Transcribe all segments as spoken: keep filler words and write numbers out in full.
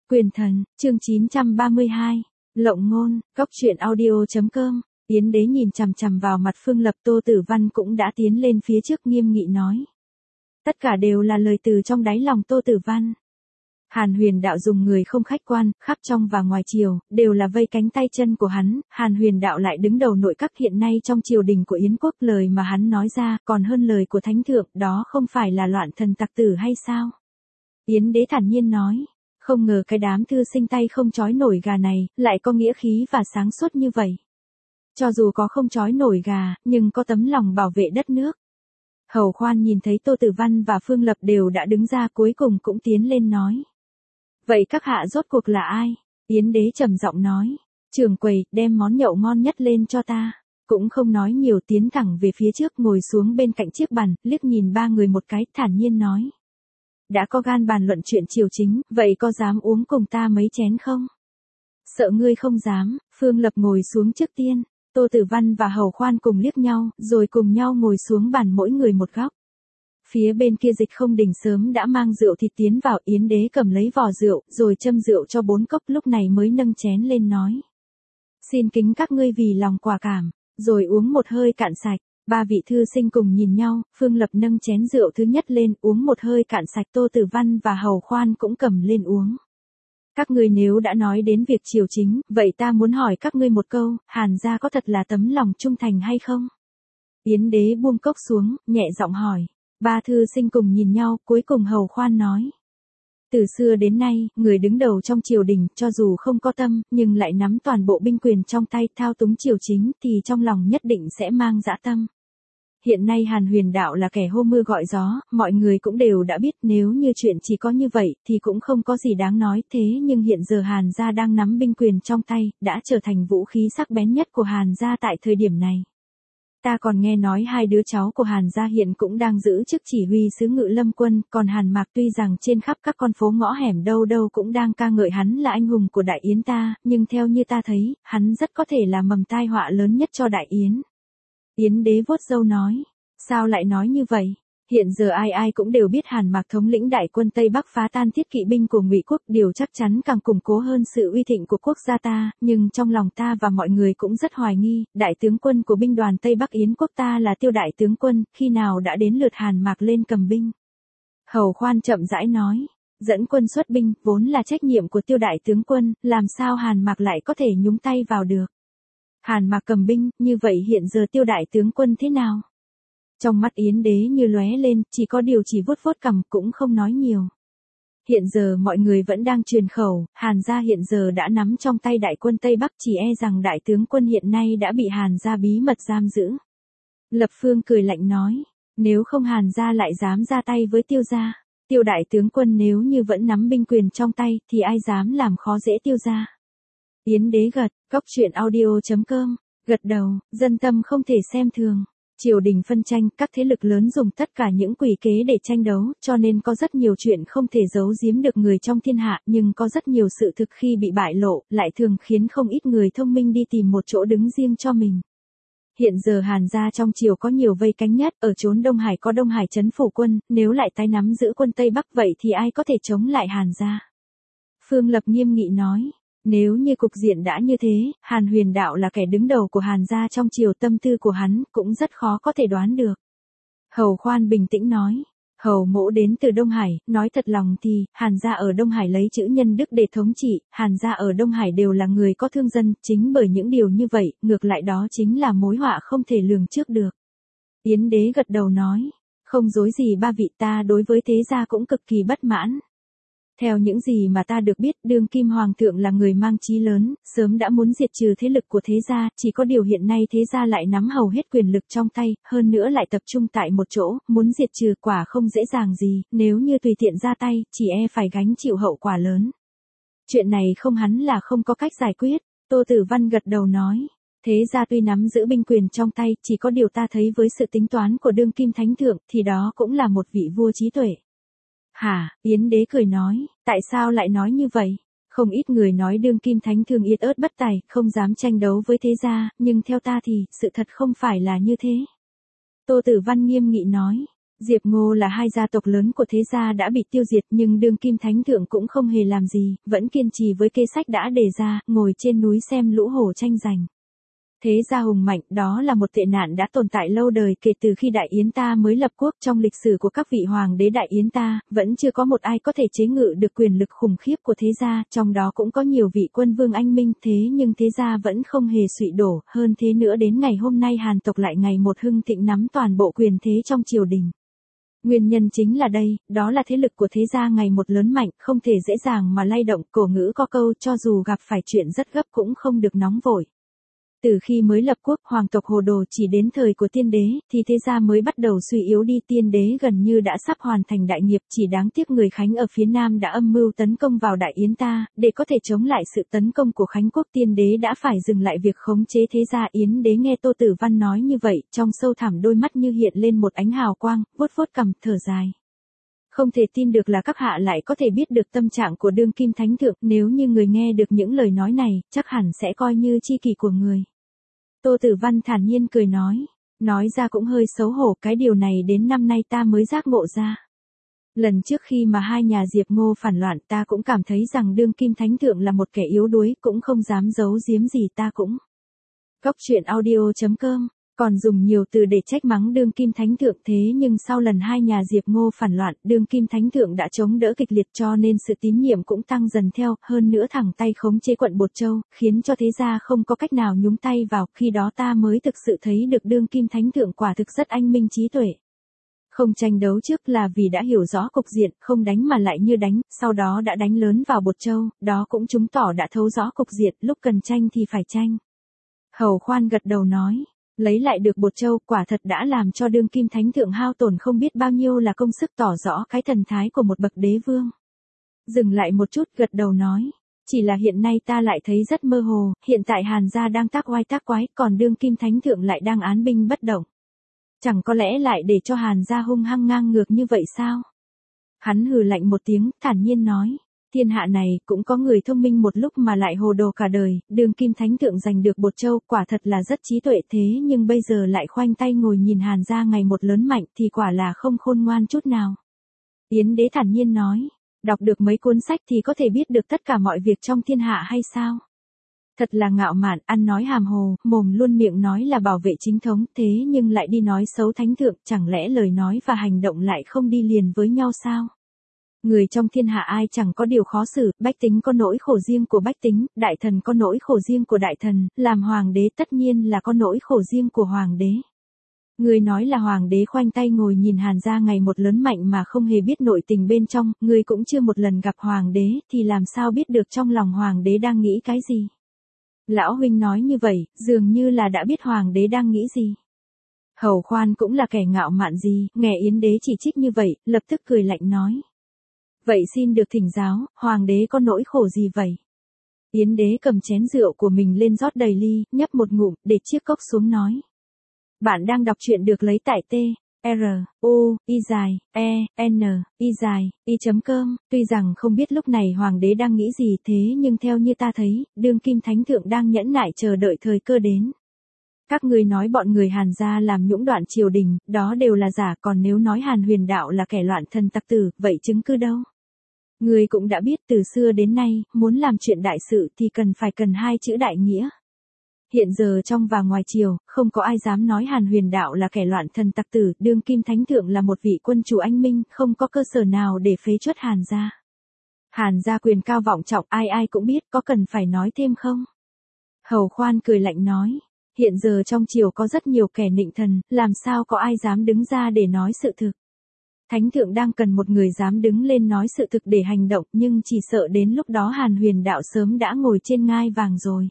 Quyền thần, chương chín trăm ba mươi hai, Lộng ngôn, Cóc truyện audio chấm com. Yến đế nhìn chằm chằm vào mặt Phương Lập. Tô Tử Văn cũng đã tiến lên phía trước nghiêm nghị nói. Tất cả đều là lời từ trong đáy lòng Tô Tử Văn. Hàn Huyền Đạo dùng người không khách quan, khắp trong và ngoài triều, đều là vây cánh tay chân của hắn. Hàn Huyền Đạo lại đứng đầu nội các hiện nay trong triều đình của Yến quốc. Lời mà hắn nói ra còn hơn lời của thánh thượng, đó không phải là loạn thần tặc tử hay sao? Yến đế thản nhiên nói. Không ngờ cái đám thư sinh tay không trói nổi gà này, lại có nghĩa khí và sáng suốt như vậy. Cho dù có không trói nổi gà, nhưng có tấm lòng bảo vệ đất nước. Hầu Khoan nhìn thấy Tô Tử Văn và Phương Lập đều đã đứng ra, cuối cùng cũng tiến lên nói. Vậy các hạ rốt cuộc là ai? Yến đế trầm giọng nói. Trưởng quầy, đem món nhậu ngon nhất lên cho ta. Cũng không nói nhiều, tiến thẳng về phía trước, ngồi xuống bên cạnh chiếc bàn, liếc nhìn ba người một cái, thản nhiên nói. Đã có gan bàn luận chuyện triều chính, vậy có dám uống cùng ta mấy chén không? Sợ ngươi không dám. Phương Lập ngồi xuống trước tiên. Tô Tử Văn và Hầu Khoan cùng liếc nhau, rồi cùng nhau ngồi xuống bàn, mỗi người một góc. Phía bên kia Dịch Không Đình sớm đã mang rượu thịt tiến vào. Yến đế cầm lấy vò rượu, rồi châm rượu cho bốn cốc, lúc này mới nâng chén lên nói. Xin kính các ngươi vì lòng quả cảm, rồi uống một hơi cạn sạch. Ba vị thư sinh cùng nhìn nhau, Phương Lập nâng chén rượu thứ nhất lên, uống một hơi cạn sạch. Tô Tử Văn và Hầu Khoan cũng cầm lên uống. Các ngươi nếu đã nói đến việc triều chính, vậy ta muốn hỏi các ngươi một câu, Hàn gia có thật là tấm lòng trung thành hay không? Yến đế buông cốc xuống, nhẹ giọng hỏi. Ba thư sinh cùng nhìn nhau, cuối cùng Hầu Khoan nói. Từ xưa đến nay, người đứng đầu trong triều đình, cho dù không có tâm, nhưng lại nắm toàn bộ binh quyền trong tay, thao túng triều chính, thì trong lòng nhất định sẽ mang dã tâm. Hiện nay Hàn Huyền Đạo là kẻ hô mưa gọi gió, mọi người cũng đều đã biết, nếu như chuyện chỉ có như vậy, thì cũng không có gì đáng nói. Thế nhưng hiện giờ Hàn gia đang nắm binh quyền trong tay, đã trở thành vũ khí sắc bén nhất của Hàn gia tại thời điểm này. Ta còn nghe nói hai đứa cháu của Hàn gia hiện cũng đang giữ chức chỉ huy sứ Ngự Lâm quân, còn Hàn Mạc tuy rằng trên khắp các con phố ngõ hẻm đâu đâu cũng đang ca ngợi hắn là anh hùng của Đại Yến ta, nhưng theo như ta thấy, hắn rất có thể là mầm tai họa lớn nhất cho Đại Yến. Yến đế vuốt râu nói, sao lại nói như vậy? Hiện giờ ai ai cũng đều biết Hàn Mạc thống lĩnh đại quân Tây Bắc phá tan thiết kỵ binh của Ngụy quốc, điều chắc chắn càng củng cố hơn sự uy thịnh của quốc gia ta, nhưng trong lòng ta và mọi người cũng rất hoài nghi, đại tướng quân của binh đoàn Tây Bắc Yến quốc ta là Tiêu đại tướng quân, khi nào đã đến lượt Hàn Mạc lên cầm binh? Hầu Khoan chậm rãi nói, dẫn quân xuất binh vốn là trách nhiệm của Tiêu đại tướng quân, làm sao Hàn Mạc lại có thể nhúng tay vào được? Hàn Mạc cầm binh, như vậy hiện giờ Tiêu đại tướng quân thế nào? Trong mắt Yến đế như lóe lên, chỉ có điều chỉ vuốt vuốt cằm, cũng không nói nhiều. Hiện giờ mọi người vẫn đang truyền khẩu, Hàn gia hiện giờ đã nắm trong tay đại quân Tây Bắc, chỉ e rằng đại tướng quân hiện nay đã bị Hàn gia bí mật giam giữ. Lập Phương cười lạnh nói, nếu không Hàn gia lại dám ra tay với Tiêu gia. Tiêu đại tướng quân nếu như vẫn nắm binh quyền trong tay, thì ai dám làm khó dễ Tiêu gia. Yến đế gật, Cóc truyện audio chấm com, gật đầu, dân tâm không thể xem thường. Triều đình phân tranh, các thế lực lớn dùng tất cả những quỷ kế để tranh đấu, cho nên có rất nhiều chuyện không thể giấu giếm được người trong thiên hạ, nhưng có rất nhiều sự thực khi bị bại lộ, lại thường khiến không ít người thông minh đi tìm một chỗ đứng riêng cho mình. Hiện giờ Hàn gia trong triều có nhiều vây cánh nhất, ở chốn Đông Hải có Đông Hải trấn phủ quân, nếu lại tái nắm giữ quân Tây Bắc vậy thì ai có thể chống lại Hàn gia? Phương Lập nghiêm nghị nói. Nếu như cục diện đã như thế, Hàn Huyền Đạo là kẻ đứng đầu của Hàn gia trong triều, tâm tư của hắn cũng rất khó có thể đoán được. Hầu Khoan bình tĩnh nói, Hầu mỗ đến từ Đông Hải, nói thật lòng thì, Hàn gia ở Đông Hải lấy chữ nhân đức để thống trị, Hàn gia ở Đông Hải đều là người có thương dân, chính bởi những điều như vậy, ngược lại đó chính là mối họa không thể lường trước được. Yến đế gật đầu nói, không dối gì ba vị, ta đối với thế gia cũng cực kỳ bất mãn. Theo những gì mà ta được biết, đương kim hoàng thượng là người mang chí lớn, sớm đã muốn diệt trừ thế lực của thế gia, chỉ có điều hiện nay thế gia lại nắm hầu hết quyền lực trong tay, hơn nữa lại tập trung tại một chỗ, muốn diệt trừ quả không dễ dàng gì, nếu như tùy tiện ra tay, chỉ e phải gánh chịu hậu quả lớn. Chuyện này không hắn là không có cách giải quyết. Tô Tử Văn gật đầu nói, thế gia tuy nắm giữ binh quyền trong tay, chỉ có điều ta thấy với sự tính toán của đương kim thánh thượng, thì đó cũng là một vị vua trí tuệ. Hả? Yến đế cười nói, tại sao lại nói như vậy? Không ít người nói đương kim thánh thượng yết ớt bất tài, không dám tranh đấu với thế gia, nhưng theo ta thì, sự thật không phải là như thế. Tô Tử Văn nghiêm nghị nói, Diệp Ngô là hai gia tộc lớn của thế gia đã bị tiêu diệt nhưng đương kim thánh thượng cũng không hề làm gì, vẫn kiên trì với kế sách đã đề ra, ngồi trên núi xem lũ hổ tranh giành. Thế gia hùng mạnh, đó là một tệ nạn đã tồn tại lâu đời kể từ khi Đại Yến ta mới lập quốc. Trong lịch sử của các vị hoàng đế Đại Yến ta, vẫn chưa có một ai có thể chế ngự được quyền lực khủng khiếp của thế gia, trong đó cũng có nhiều vị quân vương anh minh, thế nhưng thế gia vẫn không hề suy đổ, hơn thế nữa đến ngày hôm nay Hàn tộc lại ngày một hưng thịnh nắm toàn bộ quyền thế trong triều đình. Nguyên nhân chính là đây, đó là thế lực của thế gia ngày một lớn mạnh, không thể dễ dàng mà lay động. Cổ ngữ có câu cho dù gặp phải chuyện rất gấp cũng không được nóng vội. Từ khi mới lập quốc, hoàng tộc Hồ Đồ chỉ đến thời của tiên đế, thì thế gia mới bắt đầu suy yếu đi. Tiên đế gần như đã sắp hoàn thành đại nghiệp, chỉ đáng tiếc người Khánh ở phía Nam đã âm mưu tấn công vào Đại Yến ta, để có thể chống lại sự tấn công của Khánh quốc. Tiên đế đã phải dừng lại việc khống chế thế gia. Yến đế nghe Tô Tử Văn nói như vậy, trong sâu thẳm đôi mắt như hiện lên một ánh hào quang, vuốt vuốt cằm, thở dài. Không thể tin được là các hạ lại có thể biết được tâm trạng của đương kim thánh thượng, nếu như người nghe được những lời nói này, chắc hẳn sẽ coi như chi kỷ của người. Tô Tử Văn thản nhiên cười nói, nói ra cũng hơi xấu hổ, cái điều này đến năm nay ta mới giác ngộ ra. Lần trước khi mà hai nhà Diệp Ngô phản loạn ta cũng cảm thấy rằng đương kim thánh thượng là một kẻ yếu đuối, cũng không dám giấu giếm gì ta cũng. Cốc truyện audio chấm com còn dùng nhiều từ để trách mắng đương kim thánh thượng, thế nhưng sau lần hai nhà Diệp Ngô phản loạn, đương kim thánh thượng đã chống đỡ kịch liệt cho nên sự tín nhiệm cũng tăng dần theo, hơn nữa thẳng tay khống chế quận Bột Châu, khiến cho thế gia không có cách nào nhúng tay vào, khi đó ta mới thực sự thấy được đương kim thánh thượng quả thực rất anh minh trí tuệ. Không tranh đấu trước là vì đã hiểu rõ cục diện, không đánh mà lại như đánh, sau đó đã đánh lớn vào Bột Châu, đó cũng chứng tỏ đã thấu rõ cục diện, lúc cần tranh thì phải tranh. Hầu Khoan gật đầu nói. Lấy lại được Bột Châu quả thật đã làm cho đương kim thánh thượng hao tổn không biết bao nhiêu là công sức, tỏ rõ cái thần thái của một bậc đế vương. Dừng lại một chút gật đầu nói, chỉ là hiện nay ta lại thấy rất mơ hồ, hiện tại Hàn gia đang tác oai tác quái, còn đương kim thánh thượng lại đang án binh bất động. Chẳng có lẽ lại để cho Hàn gia hung hăng ngang ngược như vậy sao? Hắn hừ lạnh một tiếng, thản nhiên nói. Thiên hạ này cũng có người thông minh một lúc mà lại hồ đồ cả đời, đương kim thánh thượng giành được Bột Châu quả thật là rất trí tuệ, thế nhưng bây giờ lại khoanh tay ngồi nhìn Hàn gia ngày một lớn mạnh thì quả là không khôn ngoan chút nào. Yến đế thản nhiên nói, đọc được mấy cuốn sách thì có thể biết được tất cả mọi việc trong thiên hạ hay sao? Thật là ngạo mạn, ăn nói hàm hồ, mồm luôn miệng nói là bảo vệ chính thống, thế nhưng lại đi nói xấu thánh thượng, chẳng lẽ lời nói và hành động lại không đi liền với nhau sao? Người trong thiên hạ ai chẳng có điều khó xử, bách tính có nỗi khổ riêng của bách tính, đại thần có nỗi khổ riêng của đại thần, làm hoàng đế tất nhiên là có nỗi khổ riêng của hoàng đế. Người nói là hoàng đế khoanh tay ngồi nhìn Hàn gia ngày một lớn mạnh mà không hề biết nội tình bên trong, người cũng chưa một lần gặp hoàng đế thì làm sao biết được trong lòng hoàng đế đang nghĩ cái gì. Lão huynh nói như vậy, dường như là đã biết hoàng đế đang nghĩ gì. Hầu Khoan cũng là kẻ ngạo mạn gì, nghe Yến đế chỉ trích như vậy, lập tức cười lạnh nói. Vậy xin được thỉnh giáo, hoàng đế có nỗi khổ gì vậy? Yến đế cầm chén rượu của mình lên rót đầy ly, nhấp một ngụm, để chiếc cốc xuống nói. Bạn đang đọc truyện được lấy tại T, R, U, I dài, E, N, I dài, I chấm com. Tuy rằng không biết lúc này hoàng đế đang nghĩ gì thế nhưng theo như ta thấy, đương kim thánh thượng đang nhẫn nại chờ đợi thời cơ đến. Các ngươi nói bọn người Hàn gia làm nhũng đoạn triều đình, đó đều là giả, còn nếu nói Hàn Huyền Đạo là kẻ loạn thần tặc tử, vậy chứng cứ đâu? Ngươi cũng đã biết từ xưa đến nay, muốn làm chuyện đại sự thì cần phải cần hai chữ đại nghĩa. Hiện giờ trong và ngoài triều, không có ai dám nói Hàn Huyền Đạo là kẻ loạn thần tặc tử, đương kim thánh thượng là một vị quân chủ anh minh, không có cơ sở nào để phế truất Hàn gia. Hàn gia quyền cao vọng trọng, ai ai cũng biết, có cần phải nói thêm không? Hầu Khoan cười lạnh nói. Hiện giờ trong triều có rất nhiều kẻ nịnh thần, làm sao có ai dám đứng ra để nói sự thực. Thánh thượng đang cần một người dám đứng lên nói sự thực để hành động, nhưng chỉ sợ đến lúc đó Hàn Huyền Đạo sớm đã ngồi trên ngai vàng rồi.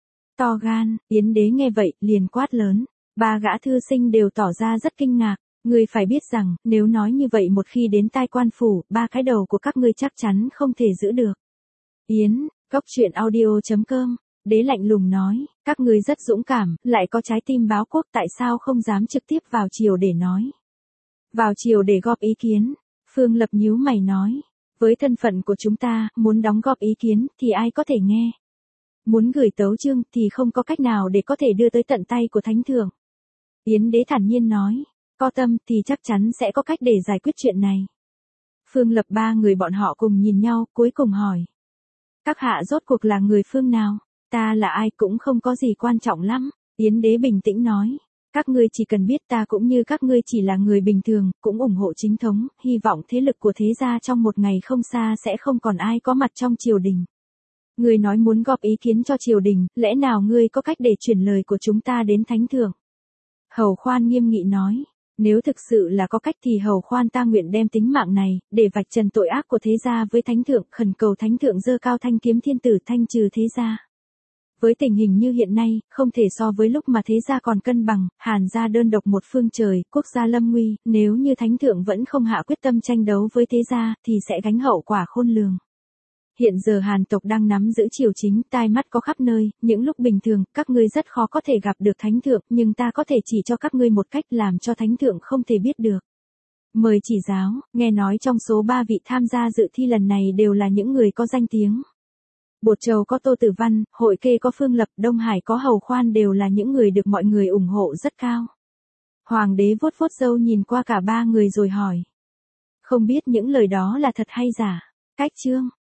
To gan, Yến đế nghe vậy, liền quát lớn. Ba gã thư sinh đều tỏ ra rất kinh ngạc. Ngươi phải biết rằng, nếu nói như vậy một khi đến tai quan phủ, ba cái đầu của các ngươi chắc chắn không thể giữ được. Yến, cốc truyện audio chấm com. Đế lạnh lùng nói, các ngươi rất dũng cảm, lại có trái tim báo quốc, tại sao không dám trực tiếp vào triều để nói. Vào triều để góp ý kiến. Phương Lập nhíu mày nói, với thân phận của chúng ta, muốn đóng góp ý kiến thì ai có thể nghe. Muốn gửi tấu chương thì không có cách nào để có thể đưa tới tận tay của thánh thượng. Yến đế thản nhiên nói, có tâm thì chắc chắn sẽ có cách để giải quyết chuyện này. Phương Lập ba người bọn họ cùng nhìn nhau, cuối cùng hỏi. Các hạ rốt cuộc là người phương nào? Ta là ai cũng không có gì quan trọng lắm. Yến đế bình tĩnh nói. Các ngươi chỉ cần biết ta cũng như các ngươi chỉ là người bình thường, cũng ủng hộ chính thống, hy vọng thế lực của thế gia trong một ngày không xa sẽ không còn ai có mặt trong triều đình. Ngươi nói muốn góp ý kiến cho triều đình, lẽ nào ngươi có cách để chuyển lời của chúng ta đến thánh thượng? Hầu Khoan nghiêm nghị nói. Nếu thực sự là có cách thì Hầu Khoan ta nguyện đem tính mạng này, để vạch trần tội ác của thế gia với thánh thượng, khẩn cầu thánh thượng giơ cao thanh kiếm thiên tử thanh trừ thế gia. Với tình hình như hiện nay, không thể so với lúc mà thế gia còn cân bằng, Hàn gia đơn độc một phương trời, quốc gia lâm nguy, nếu như thánh thượng vẫn không hạ quyết tâm tranh đấu với thế gia, thì sẽ gánh hậu quả khôn lường. Hiện giờ Hàn tộc đang nắm giữ triều chính, tai mắt có khắp nơi, những lúc bình thường, các ngươi rất khó có thể gặp được thánh thượng, nhưng ta có thể chỉ cho các ngươi một cách làm cho thánh thượng không thể biết được. Mời chỉ giáo, nghe nói trong số ba vị tham gia dự thi lần này đều là những người có danh tiếng. Bột Trầu có Tô Tử Văn, Hội Kê có Phương Lập, Đông Hải có Hầu Khoan đều là những người được mọi người ủng hộ rất cao. Hoàng đế vuốt vuốt râu nhìn qua cả ba người rồi hỏi. Không biết những lời đó là thật hay giả? Cách chương